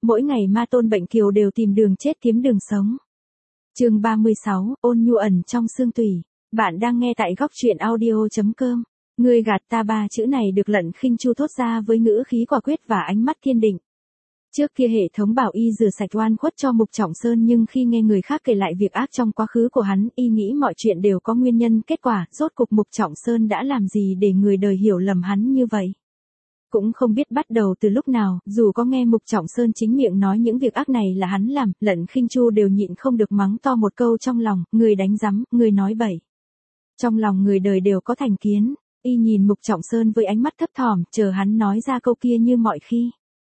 mỗi ngày ma tôn bệnh kiều đều tìm đường chết kiếm đường sống. Chương 36, ôn nhu ẩn trong xương tủy. Bạn đang nghe tại góc truyện audio.com. Ngươi gạt ta, ba chữ này được Lận Khinh Chu thốt ra với ngữ khí quả quyết và ánh mắt kiên định. Trước kia hệ thống bảo y rửa sạch oan khuất cho Mục Trọng Sơn, nhưng khi nghe người khác kể lại việc ác trong quá khứ của hắn, y nghĩ mọi chuyện đều có nguyên nhân kết quả, rốt cục Mục Trọng Sơn đã làm gì để người đời hiểu lầm hắn như vậy. Cũng không biết bắt đầu từ lúc nào, dù có nghe Mục Trọng Sơn chính miệng nói những việc ác này là hắn làm, Lận Khinh Chu đều nhịn không được mắng to một câu trong lòng, người đánh rắm, người nói bậy. Trong lòng người đời đều có thành kiến, y nhìn Mục Trọng Sơn với ánh mắt thấp thỏm, chờ hắn nói ra câu kia như mọi khi.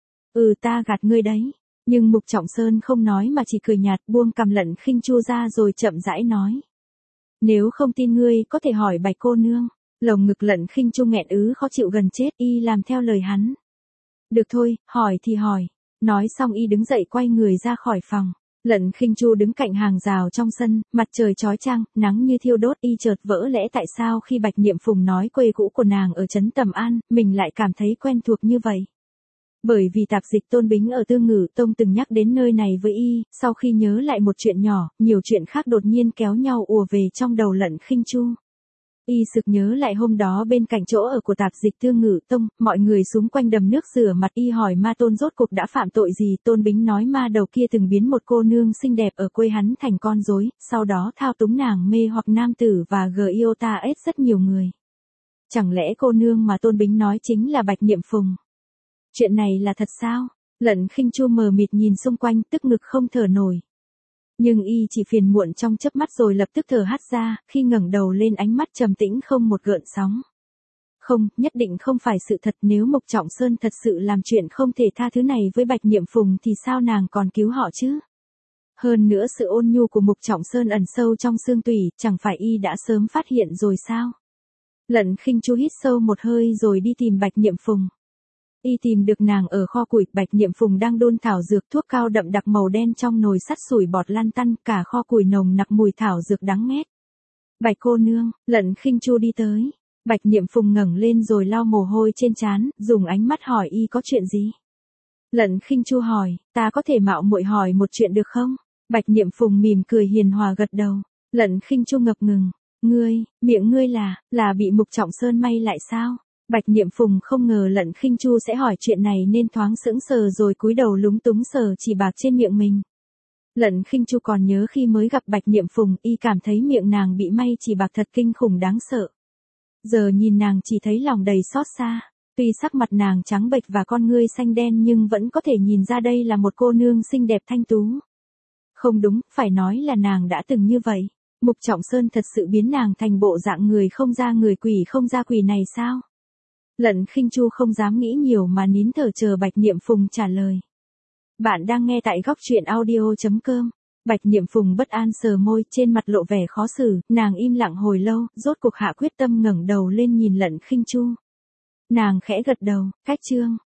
Ta gạt ngươi đấy. Nhưng Mục Trọng Sơn không nói mà chỉ cười nhạt, buông cằm Lận Khinh Chu ra rồi chậm rãi nói. Nếu không tin ngươi, có thể hỏi Bạch cô nương. Lồng ngực Lận Khinh Chu nghẹn khó chịu gần chết, y làm theo lời hắn. Được thôi, hỏi thì hỏi. Nói xong y đứng dậy quay người ra khỏi phòng. Lận Khinh Chu đứng cạnh hàng rào trong sân, mặt trời chói chang, nắng như thiêu đốt, y chợt vỡ lẽ tại sao khi Bạch Niệm Phùng nói quê cũ của nàng ở trấn Tầm An, mình lại cảm thấy quen thuộc như vậy. Bởi vì tạp dịch Tôn Bính ở Tương Ngự Tông từng nhắc đến nơi này với y, sau khi nhớ lại một chuyện nhỏ, nhiều chuyện khác đột nhiên kéo nhau ùa về trong đầu Lận Khinh Chu. Y sực nhớ lại hôm đó bên cạnh chỗ ở của tạp dịch Tương Ngự Tông, mọi người xung quanh đầm nước rửa mặt, y hỏi ma tôn rốt cục đã phạm tội gì. Tôn Bính nói ma đầu kia từng biến một cô nương xinh đẹp ở quê hắn thành con rối, sau đó thao túng nàng mê hoặc nam tử và giota ết rất nhiều người. Chẳng lẽ cô nương mà Tôn Bính nói chính là Bạch Niệm Phùng? Chuyện này là thật sao? Lận Khinh Chu mờ mịt nhìn xung quanh, tức ngực không thở nổi. Nhưng y chỉ phiền muộn trong chớp mắt rồi lập tức thở hắt ra, khi ngẩng đầu lên ánh mắt trầm tĩnh không một gợn sóng. Không, nhất định không phải sự thật, nếu Mục Trọng Sơn thật sự làm chuyện không thể tha thứ này với Bạch Niệm Phùng thì sao nàng còn cứu họ chứ? Hơn nữa sự ôn nhu của Mục Trọng Sơn ẩn sâu trong xương tủy, chẳng phải y đã sớm phát hiện rồi sao? Lận Khinh Chu hít sâu một hơi rồi đi tìm Bạch Niệm Phùng. Y tìm được nàng ở kho củi, Bạch Niệm Phùng đang đun thảo dược thuốc cao đậm đặc màu đen trong nồi sắt sủi bọt lan tăn, cả kho củi nồng nặc mùi thảo dược đắng nghét. Bạch cô nương, Lận Khinh Chu đi tới. Bạch Niệm Phùng ngẩng lên rồi lau mồ hôi trên trán, dùng ánh mắt hỏi y có chuyện gì. Lận Khinh Chu hỏi, ta có thể mạo muội hỏi một chuyện được không? Bạch Niệm Phùng mỉm cười hiền hòa gật đầu. Lận Khinh Chu ngập ngừng, miệng ngươi là bị Mục Trọng Sơn may lại sao? Bạch Niệm Phùng không ngờ Lận Khinh Chu sẽ hỏi chuyện này nên thoáng sững sờ rồi cúi đầu lúng túng sờ chỉ bạc trên miệng mình. Lận Khinh Chu còn nhớ khi mới gặp Bạch Niệm Phùng, y cảm thấy miệng nàng bị may chỉ bạc thật kinh khủng đáng sợ. Giờ nhìn nàng chỉ thấy lòng đầy xót xa. Tuy sắc mặt nàng trắng bệch và con ngươi xanh đen nhưng vẫn có thể nhìn ra đây là một cô nương xinh đẹp thanh tú. Không đúng, phải nói là nàng đã từng như vậy. Mục Trọng Sơn thật sự biến nàng thành bộ dạng người không ra người quỷ không ra quỷ này sao? Lận Khinh Chu không dám nghĩ nhiều mà nín thở chờ Bạch Niệm Phùng trả lời. Bạn đang nghe tại góc truyện audio.com. Bạch Niệm Phùng bất an sờ môi, trên mặt lộ vẻ khó xử, nàng im lặng hồi lâu, rốt cuộc hạ quyết tâm ngẩng đầu lên nhìn Lận Khinh Chu. Nàng khẽ gật đầu, cách chương.